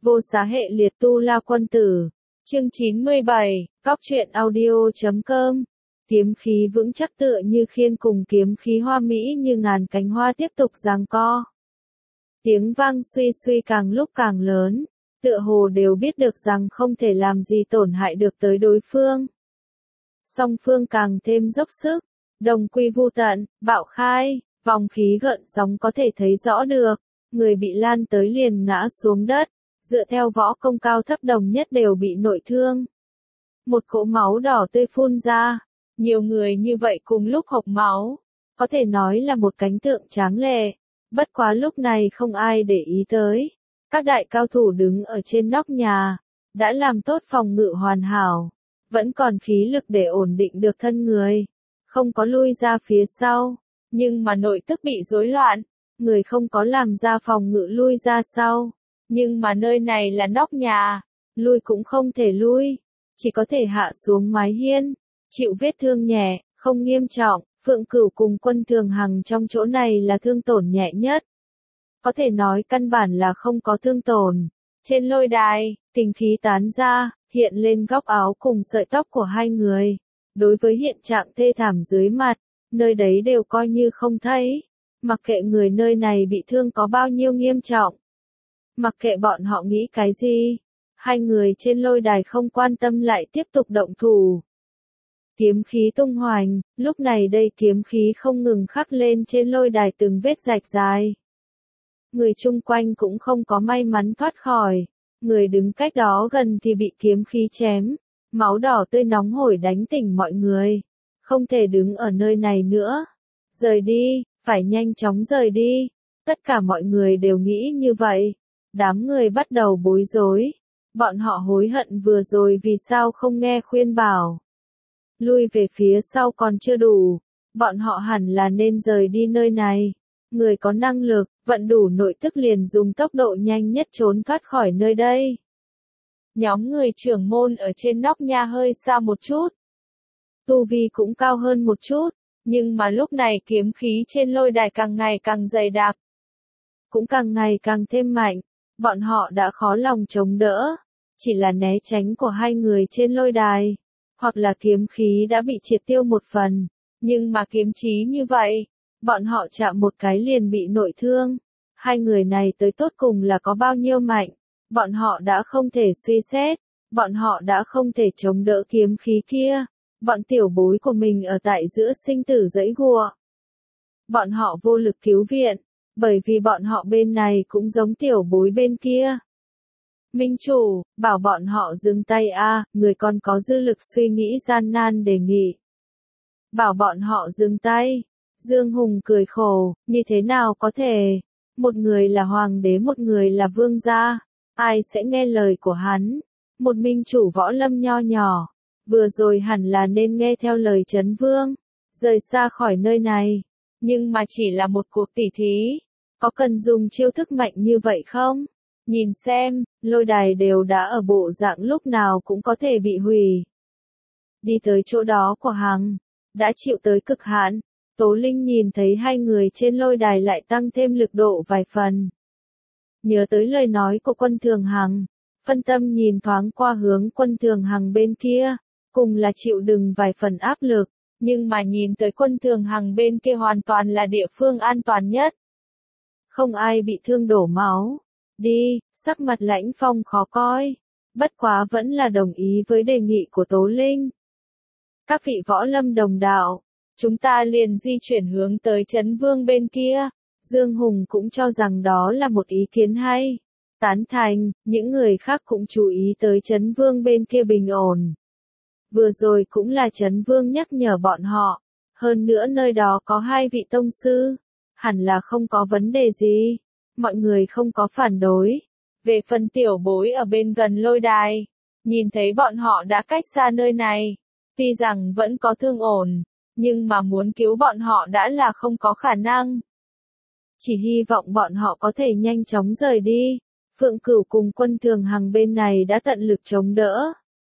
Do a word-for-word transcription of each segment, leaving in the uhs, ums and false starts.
Vô Xá Hệ Liệt Tu La Quân Tử. Chương chín mươi bảy, Cóc truyện audio chấm com. Kiếm khí vững chắc tựa như khiên cùng kiếm khí hoa mỹ như ngàn cánh hoa tiếp tục giằng co. Tiếng vang suy suy càng lúc càng lớn, tựa hồ đều biết được rằng không thể làm gì tổn hại được tới đối phương. Song phương càng thêm dốc sức, đồng quy vu tận, bạo khai, vòng khí gợn sóng có thể thấy rõ được, người bị lan tới liền ngã xuống đất, dựa theo võ công cao thấp đồng nhất đều bị nội thương. Một cỗ máu đỏ tươi phun ra, nhiều người như vậy cùng lúc hộc máu, có thể nói là một cảnh tượng tráng lệ, bất quá lúc này không ai để ý tới. Các đại cao thủ đứng ở trên nóc nhà, đã làm tốt phòng ngự hoàn hảo, vẫn còn khí lực để ổn định được thân người, không có lui ra phía sau, nhưng mà nội tức bị rối loạn, người không có làm ra phòng ngự lui ra sau, nhưng mà nơi này là nóc nhà, lui cũng không thể lui, chỉ có thể hạ xuống mái hiên, chịu vết thương nhẹ, không nghiêm trọng. Phượng Cửu cùng Quân Thường Hằng trong chỗ này là thương tổn nhẹ nhất. Có thể nói căn bản là không có thương tổn. Trên lôi đài, kình khí tán ra, hiện lên góc áo cùng sợi tóc của hai người. Đối với hiện trạng thê thảm dưới mặt, nơi đấy đều coi như không thấy. Mặc kệ người nơi này bị thương có bao nhiêu nghiêm trọng. Mặc kệ bọn họ nghĩ cái gì. Hai người trên lôi đài không quan tâm lại tiếp tục động thủ. Kiếm khí tung hoành, lúc này đây kiếm khí không ngừng khắc lên trên lôi đài từng vết rạch dài. Người chung quanh cũng không có may mắn thoát khỏi, người đứng cách đó gần thì bị kiếm khí chém, máu đỏ tươi nóng hổi đánh tỉnh mọi người. Không thể đứng ở nơi này nữa. Rời đi, phải nhanh chóng rời đi. Tất cả mọi người đều nghĩ như vậy. Đám người bắt đầu bối rối. Bọn họ hối hận vừa rồi vì sao không nghe khuyên bảo. Lui về phía sau còn chưa đủ, bọn họ hẳn là nên rời đi nơi này. Người có năng lực, vận đủ nội tức liền dùng tốc độ nhanh nhất trốn thoát khỏi nơi đây. Nhóm người trưởng môn ở trên nóc nhà hơi xa một chút. Tu vi cũng cao hơn một chút, nhưng mà lúc này kiếm khí trên lôi đài càng ngày càng dày đặc. Cũng càng ngày càng thêm mạnh, bọn họ đã khó lòng chống đỡ, chỉ là né tránh của hai người trên lôi đài. Hoặc là kiếm khí đã bị triệt tiêu một phần, nhưng mà kiếm chí như vậy, bọn họ chạm một cái liền bị nội thương. Hai người này tới tốt cùng là có bao nhiêu mạnh, bọn họ đã không thể suy xét, bọn họ đã không thể chống đỡ kiếm khí kia, bọn tiểu bối của mình ở tại giữa sinh tử giãy giụa. Bọn họ vô lực cứu viện, bởi vì bọn họ bên này cũng giống tiểu bối bên kia. Minh chủ, bảo bọn họ dừng tay a, à, người còn có dư lực suy nghĩ gian nan đề nghị. Bảo bọn họ dừng tay. Dương Hùng cười khổ, như thế nào có thể? Một người là hoàng đế một người là vương gia, ai sẽ nghe lời của hắn? Một minh chủ võ lâm nho nhỏ, vừa rồi hẳn là nên nghe theo lời Trấn Vương, rời xa khỏi nơi này. Nhưng mà chỉ là một cuộc tỉ thí, có cần dùng chiêu thức mạnh như vậy không? Nhìn xem, lôi đài đều đã ở bộ dạng lúc nào cũng có thể bị hủy. Đi tới chỗ đó của Hằng, đã chịu tới cực hạn, Tố Linh nhìn thấy hai người trên lôi đài lại tăng thêm lực độ vài phần. Nhớ tới lời nói của Quân Thường Hằng, phân tâm nhìn thoáng qua hướng Quân Thường Hằng bên kia, cùng là chịu đựng vài phần áp lực, nhưng mà nhìn tới Quân Thường Hằng bên kia hoàn toàn là địa phương an toàn nhất. Không ai bị thương đổ máu. Đi, sắc mặt Lãnh Phong khó coi, bất quá vẫn là đồng ý với đề nghị của Tố Linh. Các vị võ lâm đồng đạo, chúng ta liền di chuyển hướng tới Trấn Vương bên kia. Dương Hùng cũng cho rằng đó là một ý kiến hay. Tán thành, những người khác cũng chú ý tới Trấn Vương bên kia bình ổn. Vừa rồi cũng là Trấn Vương nhắc nhở bọn họ, hơn nữa nơi đó có hai vị tông sư, hẳn là không có vấn đề gì. Mọi người không có phản đối. Về phần tiểu bối ở bên gần lôi đài, nhìn thấy bọn họ đã cách xa nơi này, tuy rằng vẫn có thương ổn, nhưng mà muốn cứu bọn họ đã là không có khả năng. Chỉ hy vọng bọn họ có thể nhanh chóng rời đi. Phượng Cửu cùng Quân Thường Hằng bên này đã tận lực chống đỡ.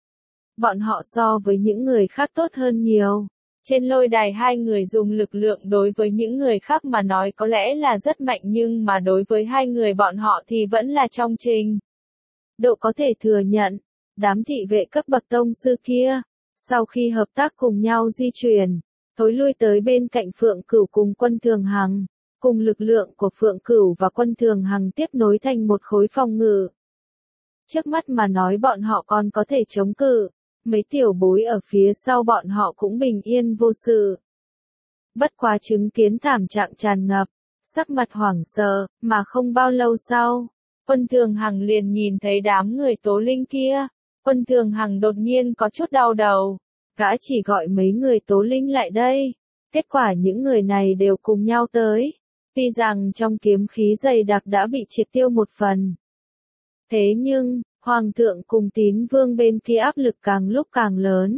Bọn họ so với những người khác tốt hơn nhiều. Trên lôi đài hai người dùng lực lượng đối với những người khác mà nói có lẽ là rất mạnh nhưng mà đối với hai người bọn họ thì vẫn là trong trình. độ có thể thừa nhận. Đám thị vệ cấp bậc tông sư kia, sau khi hợp tác cùng nhau di chuyển, thối lui tới bên cạnh Phượng Cửu cùng Quân Thường Hằng, cùng lực lượng của Phượng Cửu và Quân Thường Hằng tiếp nối thành một khối phòng ngự. Trước mắt mà nói bọn họ còn có thể chống cự, mấy tiểu bối ở phía sau bọn họ cũng bình yên vô sự. Bất quá chứng kiến thảm trạng tràn ngập, sắc mặt hoảng sợ, mà không bao lâu sau, Quân Thường Hằng liền nhìn thấy đám người Tố Linh kia. Quân Thường Hằng đột nhiên có chút đau đầu, gã chỉ gọi mấy người Tố Linh lại đây, kết quả những người này đều cùng nhau tới, tuy rằng trong kiếm khí dày đặc đã bị triệt tiêu một phần. Thế nhưng, Hoàng thượng cùng Tín Vương bên kia áp lực càng lúc càng lớn.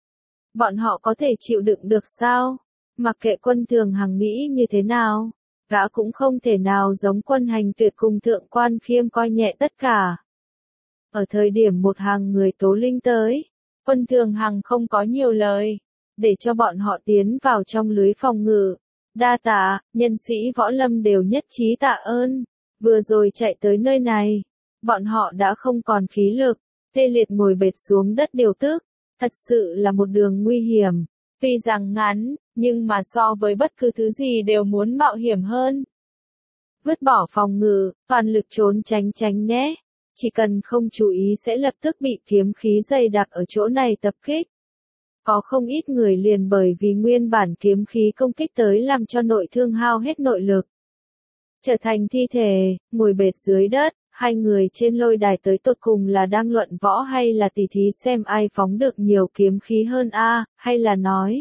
Bọn họ có thể chịu đựng được sao? Mặc kệ Quân Thường Hằng nghĩ như thế nào, gã cũng không thể nào giống Quân Hành Tuyệt cùng Thượng Quan Khiêm coi nhẹ tất cả. Ở thời điểm một hàng người Tố Linh tới, Quân Thường Hằng không có nhiều lời, để cho bọn họ tiến vào trong lưới phòng ngự. Đa tạ, nhân sĩ võ lâm đều nhất trí tạ ơn, vừa rồi chạy tới nơi này, bọn họ đã không còn khí lực, tê liệt ngồi bệt xuống đất điều tức, thật sự là một đường nguy hiểm, tuy rằng ngắn, nhưng mà so với bất cứ thứ gì đều muốn mạo hiểm hơn. Vứt bỏ phòng ngự, toàn lực trốn tránh tránh né. Chỉ cần không chú ý sẽ lập tức bị kiếm khí dày đặc ở chỗ này tập kích. Có không ít người liền bởi vì nguyên bản kiếm khí công kích tới làm cho nội thương hao hết nội lực. Trở thành thi thể, ngồi bệt dưới đất, hai người trên lôi đài tới tột cùng là đang luận võ hay là tỉ thí xem ai phóng được nhiều kiếm khí hơn a, hay là nói.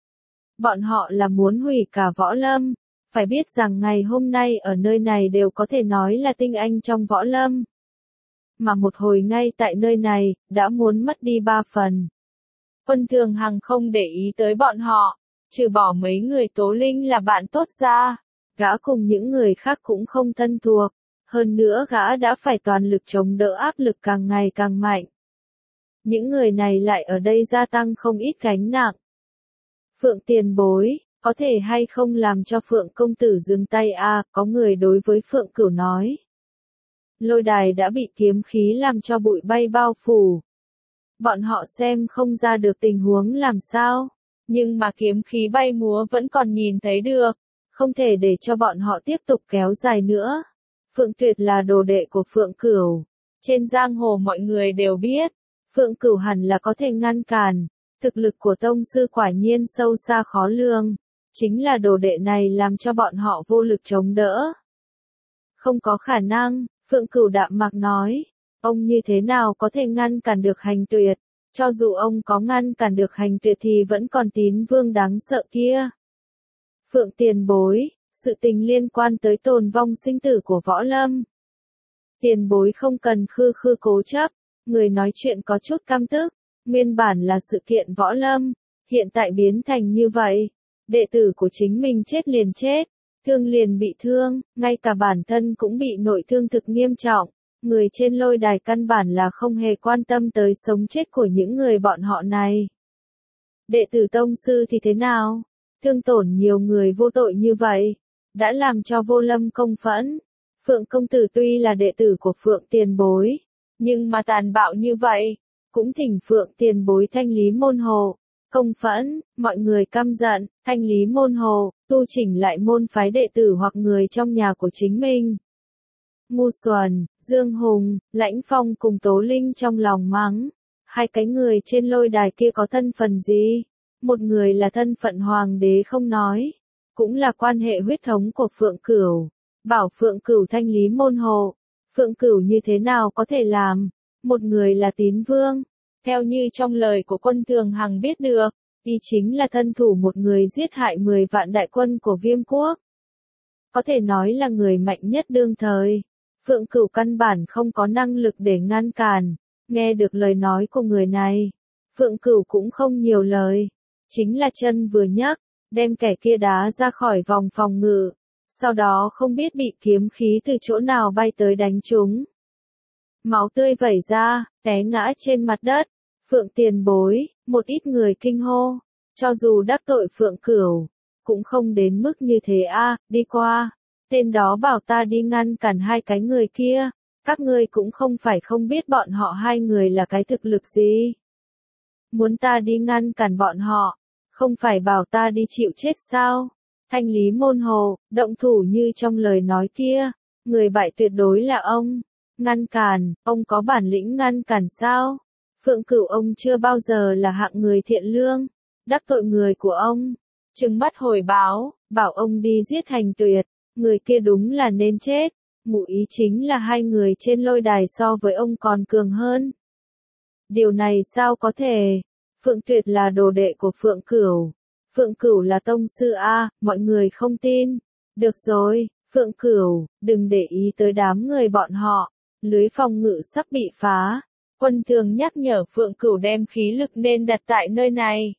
Bọn họ là muốn hủy cả võ lâm, phải biết rằng ngày hôm nay ở nơi này đều có thể nói là tinh anh trong võ lâm. Mà một hồi ngay tại nơi này, đã muốn mất đi ba phần. Quân Thường Hằng không để ý tới bọn họ, trừ bỏ mấy người Tố Linh là bạn tốt ra, gã cùng những người khác cũng không thân thuộc, hơn nữa gã đã phải toàn lực chống đỡ áp lực càng ngày càng mạnh. Những người này lại ở đây gia tăng không ít gánh nặng. Phượng tiền bối, có thể hay không làm cho Phượng công tử dừng tay a, có người đối với Phượng Cửu nói. Lôi đài đã bị kiếm khí làm cho bụi bay bao phủ. Bọn họ xem không ra được tình huống làm sao, nhưng mà kiếm khí bay múa vẫn còn nhìn thấy được, không thể để cho bọn họ tiếp tục kéo dài nữa. Phượng Tuyệt là đồ đệ của Phượng Cửu, trên giang hồ mọi người đều biết, Phượng Cửu hẳn là có thể ngăn cản, thực lực của tông sư quả nhiên sâu xa khó lường, chính là đồ đệ này làm cho bọn họ vô lực chống đỡ. Không có khả năng. Phượng Cửu đạm mạc nói, ông như thế nào có thể ngăn cản được Hành Tuyệt, cho dù ông có ngăn cản được Hành Tuyệt thì vẫn còn Tín Vương đáng sợ kia. Phượng tiền bối, sự tình liên quan tới tồn vong sinh tử của võ lâm. Tiền bối không cần khư khư cố chấp, người nói chuyện có chút căm tức, nguyên bản là sự kiện võ lâm, hiện tại biến thành như vậy, đệ tử của chính mình chết liền chết. Thương liền bị thương, ngay cả bản thân cũng bị nội thương thực nghiêm trọng, người trên lôi đài căn bản là không hề quan tâm tới sống chết của những người bọn họ này. Đệ tử tông sư thì thế nào? Thương tổn nhiều người vô tội như vậy, đã làm cho vô lâm công phẫn. Phượng công tử tuy là đệ tử của Phượng tiền bối, nhưng mà tàn bạo như vậy, cũng thỉnh Phượng tiền bối thanh lý môn hộ. Công phẫn, mọi người căm giận, thanh lý môn hộ, tu chỉnh lại môn phái đệ tử hoặc người trong nhà của chính mình. Ngu xuẩn, Dương Hùng, Lãnh Phong cùng Tố Linh trong lòng mắng, hai cái người trên lôi đài kia có thân phận gì? Một người là thân phận hoàng đế không nói, cũng là quan hệ huyết thống của Phượng Cửu, bảo Phượng Cửu thanh lý môn hộ. Phượng Cửu như thế nào có thể làm? Một người là Tín Vương. Theo như trong lời của Quân Thường Hằng biết được, y chính là thân thủ một người giết hại mười vạn đại quân của Viêm Quốc. Có thể nói là người mạnh nhất đương thời. Phượng Cửu căn bản không có năng lực để ngăn cản. Nghe được lời nói của người này, Phượng Cửu cũng không nhiều lời. Chính là chân vừa nhấc, đem kẻ kia đá ra khỏi vòng phòng ngự. Sau đó không biết bị kiếm khí từ chỗ nào bay tới đánh trúng. Máu tươi vẩy ra, té ngã trên mặt đất. Phượng tiền bối, một ít người kinh hô, cho dù đắc tội Phượng Cửu, cũng không đến mức như thế a, đi qua, tên đó bảo ta đi ngăn cản hai cái người kia, Các ngươi cũng không phải không biết bọn họ hai người là cái thực lực gì. Muốn ta đi ngăn cản bọn họ, không phải bảo ta đi chịu chết sao? Thanh lý môn hồ, động thủ như trong lời nói kia, người bại tuyệt đối là ông. Ngăn cản, ông có bản lĩnh ngăn cản sao? Phượng Cửu ông chưa bao giờ là hạng người thiện lương, đắc tội người của ông. Trừng mắt hồi báo, bảo ông đi giết Hành Tuyệt, người kia đúng là nên chết. Ngụ ý chính là hai người trên lôi đài so với ông còn cường hơn. Điều này sao có thể? Phượng Tuyệt là đồ đệ của Phượng Cửu. Phượng Cửu là tông sư A, mọi người không tin. Được rồi, Phượng Cửu, đừng để ý tới đám người bọn họ. Lưới phòng ngự sắp bị phá. Quân Thường nhắc nhở Phượng Cửu đem khí lực nên đặt tại nơi này.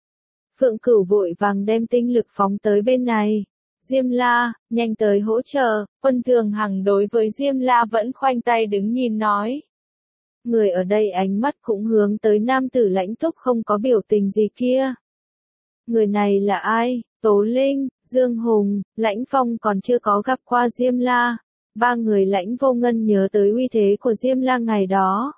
Phượng Cửu vội vàng đem tinh lực phóng tới bên này. Diêm La, nhanh tới hỗ trợ. Quân Thường Hằng đối với Diêm La vẫn khoanh tay đứng nhìn nói. Người ở đây ánh mắt cũng hướng tới nam tử Lãnh Túc không có biểu tình gì kia. Người này là ai? Tố Linh, Dương Hùng, Lãnh Phong còn chưa có gặp qua Diêm La. Ba người Lãnh Vô Ngân nhớ tới uy thế của Diêm La ngày đó.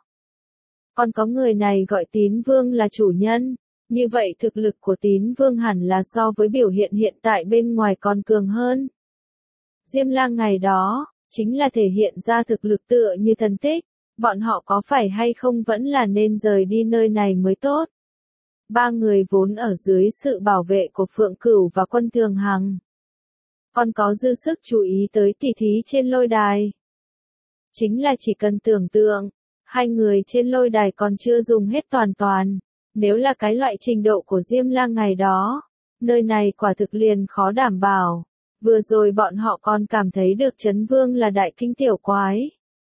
Còn có người này gọi Tín Vương là chủ nhân. Như vậy thực lực của Tín Vương hẳn là so với biểu hiện hiện tại bên ngoài còn cường hơn. Diêm La ngày đó, chính là thể hiện ra thực lực tựa như thần tích. Bọn họ có phải hay không vẫn là nên rời đi nơi này mới tốt. Ba người vốn ở dưới sự bảo vệ của Phượng Cửu và Quân Thường Hằng. Còn có dư sức chú ý tới tỷ thí trên lôi đài. Chính là chỉ cần tưởng tượng, hai người trên lôi đài còn chưa dùng hết toàn toàn. Nếu là cái loại trình độ của Diêm La ngày đó, nơi này quả thực liền khó đảm bảo. Vừa rồi bọn họ còn cảm thấy được Chấn Vương là đại kinh tiểu quái.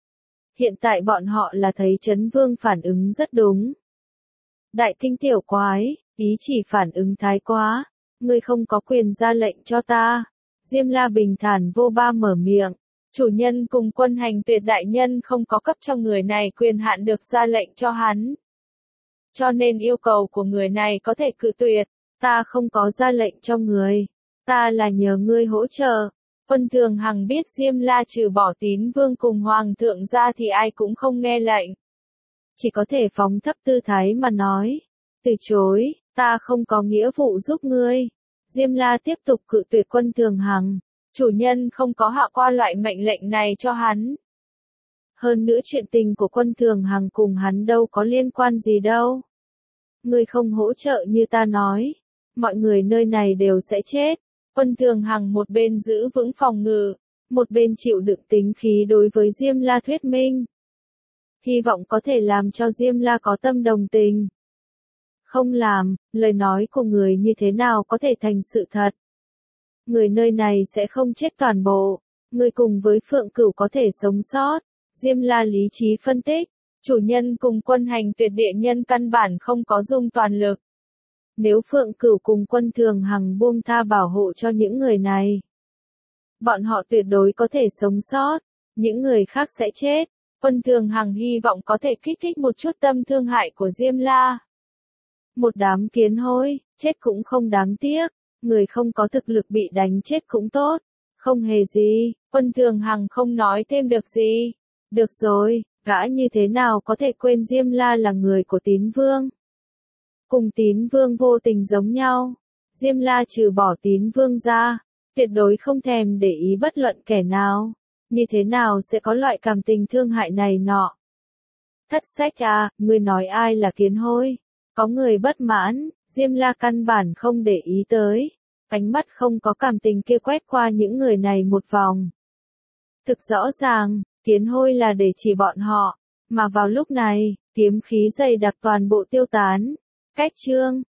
Hiện tại bọn họ là thấy Chấn Vương phản ứng rất đúng. Đại kinh tiểu quái, ý chỉ phản ứng thái quá. Ngươi không có quyền ra lệnh cho ta. Diêm La bình thản vô ba mở miệng. Chủ nhân cùng Quân Hành Tuyệt đại nhân không có cấp cho người này quyền hạn được ra lệnh cho hắn. Cho nên yêu cầu của người này có thể cự tuyệt. Ta không có ra lệnh cho người. Ta là nhờ ngươi hỗ trợ. Quân Thường Hằng biết Diêm La trừ bỏ Tín Vương cùng Hoàng thượng ra thì ai cũng không nghe lệnh. Chỉ có thể phóng thấp tư thái mà nói. Từ chối, ta không có nghĩa vụ giúp ngươi. Diêm La tiếp tục cự tuyệt Quân Thường Hằng. Chủ nhân không có hạ qua loại mệnh lệnh này cho hắn. Hơn nữa chuyện tình của Quân Thường Hằng cùng hắn đâu có liên quan gì đâu. Ngươi không hỗ trợ như ta nói. Mọi người nơi này đều sẽ chết. Quân Thường Hằng một bên giữ vững phòng ngự, một bên chịu đựng tính khí đối với Diêm La thuyết minh. Hy vọng có thể làm cho Diêm La có tâm đồng tình. Không làm, lời nói của người như thế nào có thể thành sự thật. Người nơi này sẽ không chết toàn bộ. Người cùng với Phượng Cửu có thể sống sót. Diêm La lý trí phân tích. Chủ nhân cùng Quân Hành Tuyệt địa nhân căn bản không có dùng toàn lực. Nếu Phượng Cửu cùng Quân Thường Hằng buông tha bảo hộ cho những người này, bọn họ tuyệt đối có thể sống sót. Những người khác sẽ chết. Quân Thường Hằng hy vọng có thể kích thích một chút tâm thương hại của Diêm La. Một đám kiến hôi, chết cũng không đáng tiếc. Người không có thực lực bị đánh chết cũng tốt. Không hề gì, Quân Thường Hằng không nói thêm được gì. Được rồi, gã như thế nào có thể quên Diêm La là người của Tín Vương. Cùng Tín Vương vô tình giống nhau. Diêm La trừ bỏ Tín Vương ra, tuyệt đối không thèm để ý bất luận kẻ nào. Như thế nào sẽ có loại cảm tình thương hại này nọ. Thất sách à, ngươi nói ai là kiến hôi? Có người bất mãn, Diêm La căn bản không để ý tới. Ánh mắt không có cảm tình kia quét qua những người này một vòng. Thực rõ ràng, kiến hôi là để chỉ bọn họ. Mà vào lúc này, kiếm khí dày đặc toàn bộ tiêu tán. Cách chương